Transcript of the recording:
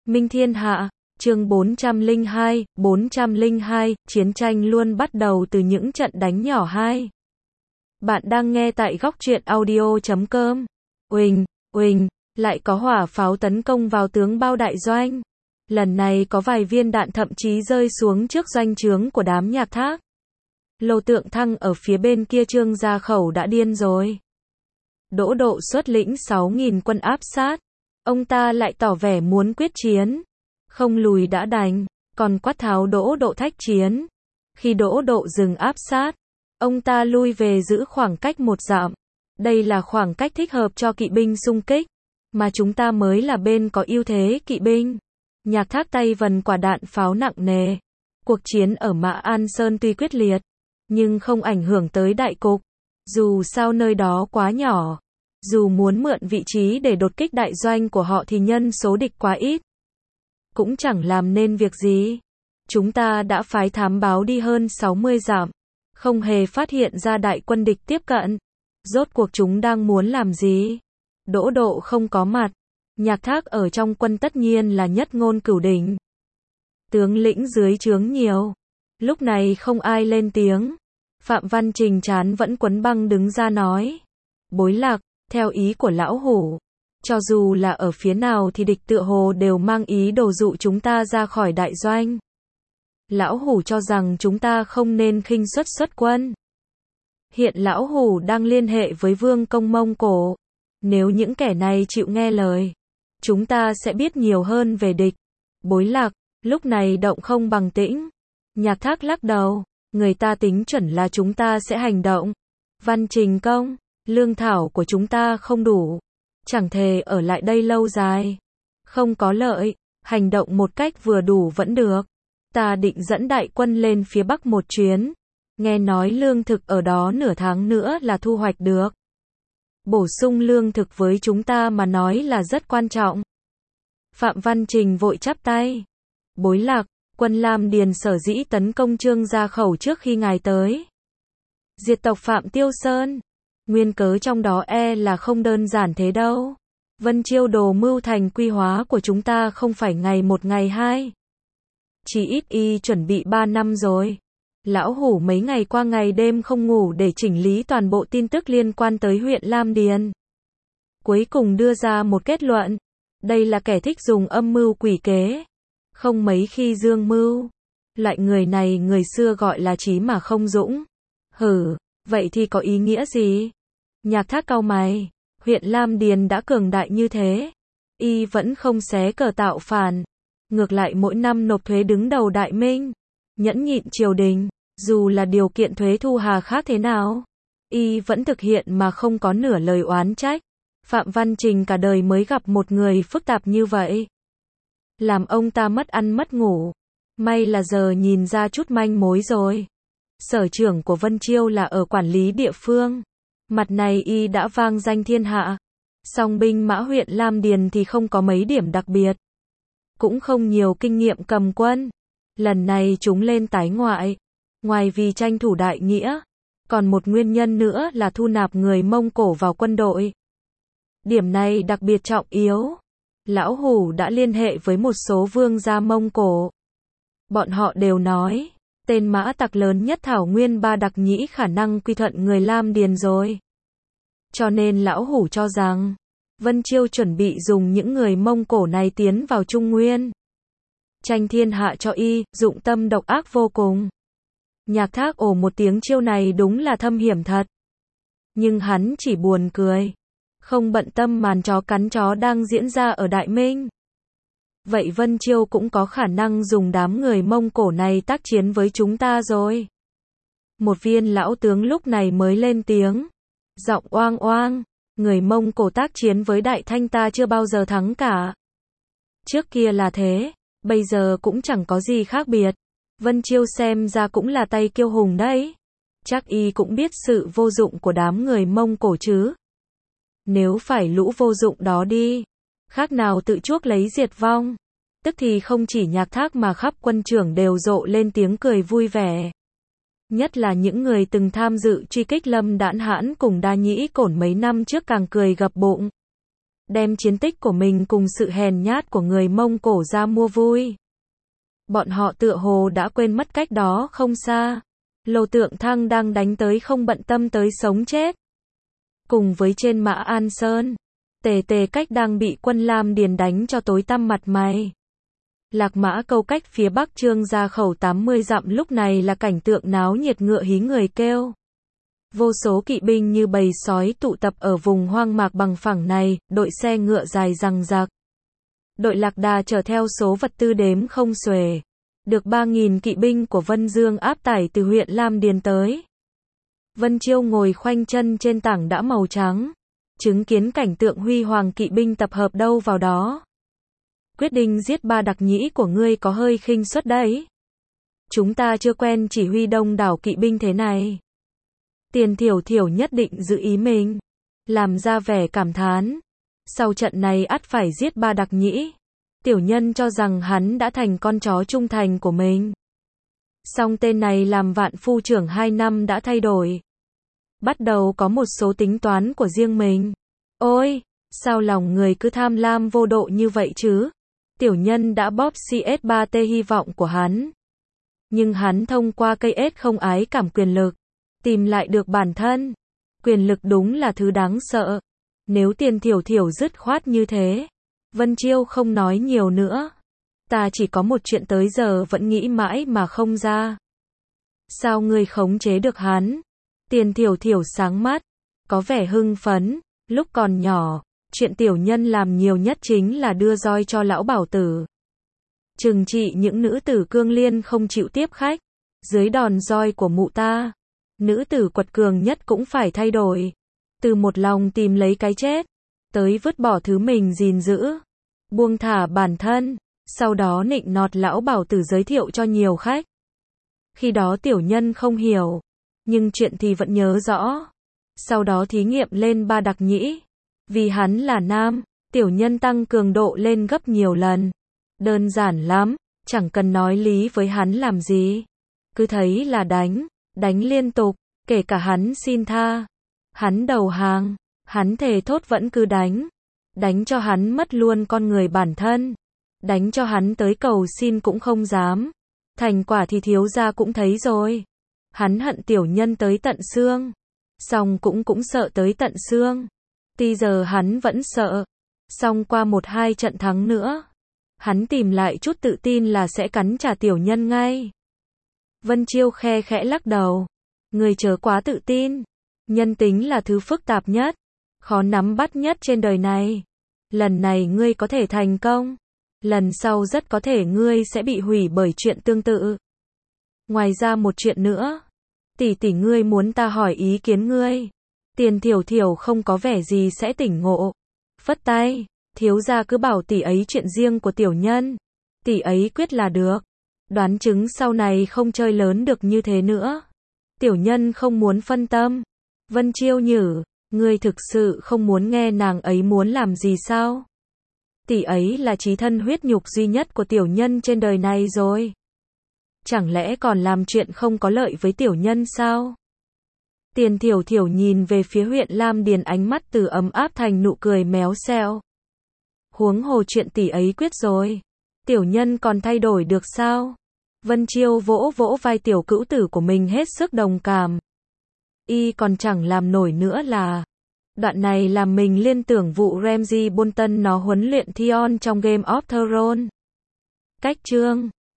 Minh Thiên Hạ, chương 402, chiến tranh luôn bắt đầu từ những trận đánh nhỏ. Bạn đang nghe tại góc truyện audio.com. Uỳnh, lại có hỏa pháo tấn công vào tướng Bao đại doanh. Lần này có vài viên đạn thậm chí rơi xuống trước doanh trướng của đám Nhạc Thác. Lô Tượng Thăng ở phía bên kia Trương Gia Khẩu đã điên rồi. Đỗ Độ xuất lĩnh 6.000 quân áp sát. Ông ta lại tỏ vẻ muốn quyết chiến. Không lùi đã đành, còn quát tháo Đỗ Độ thách chiến. Khi Đỗ Độ dừng áp sát, ông ta lui về giữ khoảng cách 1 dặm. Đây là khoảng cách thích hợp cho kỵ binh xung kích, mà chúng ta mới là bên có ưu thế kỵ binh. Nhạc Thác tay vần quả đạn pháo nặng nề. Cuộc chiến ở Mã An Sơn tuy quyết liệt, nhưng không ảnh hưởng tới đại cục. Dù sao nơi đó quá nhỏ, dù muốn mượn vị trí để đột kích đại doanh của họ thì nhân số địch quá ít, cũng chẳng làm nên việc gì. Chúng ta đã phái thám báo đi hơn 60 dặm, không hề phát hiện ra đại quân địch tiếp cận. Rốt cuộc chúng đang muốn làm gì? Đỗ Độ không có mặt, Nhạc Thác ở trong quân tất nhiên là nhất ngôn cửu đỉnh. Tướng lĩnh dưới trướng nhiều. Lúc này không ai lên tiếng. Phạm Văn Trình chán vẫn quấn băng đứng ra nói. Bối Lạc, theo ý của lão hủ, cho dù là ở phía nào thì địch tựa hồ đều mang ý đồ dụ chúng ta ra khỏi đại doanh. Lão hủ cho rằng chúng ta không nên khinh xuất quân. Hiện lão hủ đang liên hệ với vương công Mông Cổ. Nếu những kẻ này chịu nghe lời, chúng ta sẽ biết nhiều hơn về địch. Bối Lạc, lúc này động không bằng tĩnh. Nhạc Thác lắc đầu, người ta tính chuẩn là chúng ta sẽ hành động. Văn Trình công, lương thảo của chúng ta không đủ, chẳng thể ở lại đây lâu dài. Không có lợi, hành động một cách vừa đủ vẫn được. Ta định dẫn đại quân lên phía Bắc một chuyến. Nghe nói lương thực ở đó nửa tháng nữa là thu hoạch được. Bổ sung lương thực với chúng ta mà nói là rất quan trọng. Phạm Văn Trình vội chắp tay. Bối Lạc, quân Lam Điền sở dĩ tấn công Trương Gia Khẩu trước khi ngài tới. Diệt tộc Phạm Tiêu Sơn. Nguyên cớ trong đó là không đơn giản thế đâu. Vân Chiêu đồ mưu thành quy hóa của chúng ta không phải ngày một ngày hai. Chỉ ít chuẩn bị 3 năm rồi. Lão hủ mấy ngày qua ngày đêm không ngủ để chỉnh lý toàn bộ tin tức liên quan tới huyện Lam Điền. Cuối cùng đưa ra một kết luận. Đây là kẻ thích dùng âm mưu quỷ kế. Không mấy khi dương mưu. Loại người này người xưa gọi là trí mà không dũng. Vậy thì có ý nghĩa gì? Nhạc Thác cau mày. Huyện Lam Điền đã cường đại như thế, vẫn không xé cờ tạo phản. Ngược lại mỗi năm nộp thuế đứng đầu Đại Minh, nhẫn nhịn triều đình, dù là điều kiện thuế thu hà khác thế nào, vẫn thực hiện mà không có nửa lời oán trách. Phạm Văn Trình cả đời mới gặp một người phức tạp như vậy, làm ông ta mất ăn mất ngủ. May là giờ nhìn ra chút manh mối rồi. Sở trưởng của Vân Chiêu là ở quản lý địa phương, mặt này đã vang danh thiên hạ. Song binh mã huyện Lam Điền thì không có mấy điểm đặc biệt, cũng không nhiều kinh nghiệm cầm quân. Lần này chúng lên tái ngoại, ngoài vì tranh thủ đại nghĩa, còn một nguyên nhân nữa là thu nạp người Mông Cổ vào quân đội. Điểm này đặc biệt trọng yếu. Lão hủ đã liên hệ với một số vương gia Mông Cổ. Bọn họ đều nói, tên mã tặc lớn nhất thảo nguyên Ba Đặc Nhĩ khả năng quy thuận người Lam Điền rồi. Cho nên lão hủ cho rằng, Vân Chiêu chuẩn bị dùng những người Mông Cổ này tiến vào Trung Nguyên. Tranh thiên hạ cho dụng tâm độc ác vô cùng. Nhạc Thác ồ một tiếng, chiêu này đúng là thâm hiểm thật. Nhưng hắn chỉ buồn cười, không bận tâm màn chó cắn chó đang diễn ra ở Đại Minh. Vậy Vân Chiêu cũng có khả năng dùng đám người Mông Cổ này tác chiến với chúng ta rồi. Một viên lão tướng lúc này mới lên tiếng, giọng oang oang, người Mông Cổ tác chiến với Đại Thanh ta chưa bao giờ thắng cả. Trước kia là thế, bây giờ cũng chẳng có gì khác biệt. Vân Chiêu xem ra cũng là tay kiêu hùng đấy. Chắc cũng biết sự vô dụng của đám người Mông Cổ chứ. Nếu phải lũ vô dụng đó đi, khác nào tự chuốc lấy diệt vong. Tức thì không chỉ Nhạc Thác mà khắp quân trưởng đều rộ lên tiếng cười vui vẻ. Nhất là những người từng tham dự truy kích Lâm Đãn Hãn cùng Đa Nhĩ Cổn mấy năm trước càng cười gập bụng. đem chiến tích của mình cùng sự hèn nhát của người Mông Cổ ra mua vui. Bọn họ tựa hồ đã quên mất cách đó không xa. Lô Tượng Thăng đang đánh tới không bận tâm tới sống chết. Cùng với trên Mã An Sơn, Tề Tề Cách đang bị quân Lam Điền đánh cho tối tăm mặt mày. Lạc Mã Câu cách phía bắc Trương Gia Khẩu 80 dặm lúc này là cảnh tượng náo nhiệt, ngựa hí người kêu. Vô số kỵ binh như bầy sói tụ tập ở vùng hoang mạc bằng phẳng này, đội xe ngựa dài dằng dặc. Đội Lạc Đà chở theo số vật tư đếm không xuể. Được 3.000 kỵ binh của Vân Dương áp tải từ huyện Lam Điền tới. Vân Chiêu ngồi khoanh chân trên tảng đá màu trắng, chứng kiến cảnh tượng huy hoàng kỵ binh tập hợp đâu vào đó. Quyết định giết ba đặc nhĩ của ngươi có hơi khinh suất đấy. Chúng ta chưa quen chỉ huy đông đảo kỵ binh thế này. Tiền Thiểu Thiểu nhất định giữ ý mình, làm ra vẻ cảm thán. Sau trận này ắt phải giết ba đặc nhĩ. Tiểu nhân cho rằng hắn đã thành con chó trung thành của mình. Song tên này làm vạn phu trưởng 2 năm đã thay đổi. Bắt đầu có một số tính toán của riêng mình. Ôi, sao lòng người cứ tham lam vô độ như vậy chứ? Tiểu nhân đã bóp CS3T hy vọng của hắn. Nhưng hắn thông qua cây ết không ái cảm quyền lực, tìm lại được bản thân. Quyền lực đúng là thứ đáng sợ. Nếu Tiền Thiểu Thiểu dứt khoát như thế. Vân Chiêu không nói nhiều nữa. Ta chỉ có một chuyện tới giờ vẫn nghĩ mãi mà không ra. Sao ngươi khống chế được hắn? Tiền Thiểu Thiểu sáng mắt, có vẻ hưng phấn. Lúc còn nhỏ, chuyện tiểu nhân làm nhiều nhất chính là đưa roi cho lão bảo tử. Trừng trị những nữ tử cương liên không chịu tiếp khách. Dưới đòn roi của mụ ta, nữ tử quật cường nhất cũng phải thay đổi. Từ một lòng tìm lấy cái chết, tới vứt bỏ thứ mình gìn giữ, buông thả bản thân, sau đó nịnh nọt lão bảo tử giới thiệu cho nhiều khách. Khi đó tiểu nhân không hiểu, nhưng chuyện thì vẫn nhớ rõ. Sau đó thí nghiệm lên ba đặc nhĩ. Vì hắn là nam, tiểu nhân tăng cường độ lên gấp nhiều lần. Đơn giản lắm, chẳng cần nói lý với hắn làm gì. Cứ thấy là đánh liên tục, kể cả hắn xin tha. Hắn đầu hàng, hắn thề thốt vẫn cứ đánh. Đánh cho hắn mất luôn con người bản thân. Đánh cho hắn tới cầu xin cũng không dám. Thành quả thì thiếu gia cũng thấy rồi. Hắn hận tiểu nhân tới tận xương. Song cũng sợ tới tận xương. Tuy giờ hắn vẫn sợ. Song qua 1-2 trận thắng nữa, hắn tìm lại chút tự tin là sẽ cắn trả tiểu nhân ngay. Vân Chiêu khe khẽ lắc đầu. Người chớ quá tự tin. Nhân tính là thứ phức tạp nhất, khó nắm bắt nhất trên đời này. Lần này ngươi có thể thành công. Lần sau rất có thể ngươi sẽ bị hủy bởi chuyện tương tự. Ngoài ra một chuyện nữa. Tỷ tỷ ngươi muốn ta hỏi ý kiến ngươi. Tiền Thiểu Thiểu không có vẻ gì sẽ tỉnh ngộ. Phất tay, thiếu gia cứ bảo tỷ ấy chuyện riêng của tiểu nhân. Tỷ ấy quyết là được. Đoán chứng sau này không chơi lớn được như thế nữa. Tiểu nhân không muốn phân tâm. Vân Chiêu nhử, ngươi thực sự không muốn nghe nàng ấy muốn làm gì sao? Tỷ ấy là chí thân huyết nhục duy nhất của tiểu nhân trên đời này rồi. Chẳng lẽ còn làm chuyện không có lợi với tiểu nhân sao? Tiền Thiểu Thiểu nhìn về phía huyện Lam Điền, ánh mắt từ ấm áp thành nụ cười méo xẹo. Huống hồ chuyện tỷ ấy quyết rồi. Tiểu nhân còn thay đổi được sao? Vân Chiêu vỗ vỗ vai tiểu cữu tử của mình hết sức đồng cảm. Y còn chẳng làm nổi nữa là. Đoạn này làm mình liên tưởng vụ Ramsay Bolton nó huấn luyện Theon trong Game of Thrones. Cách chương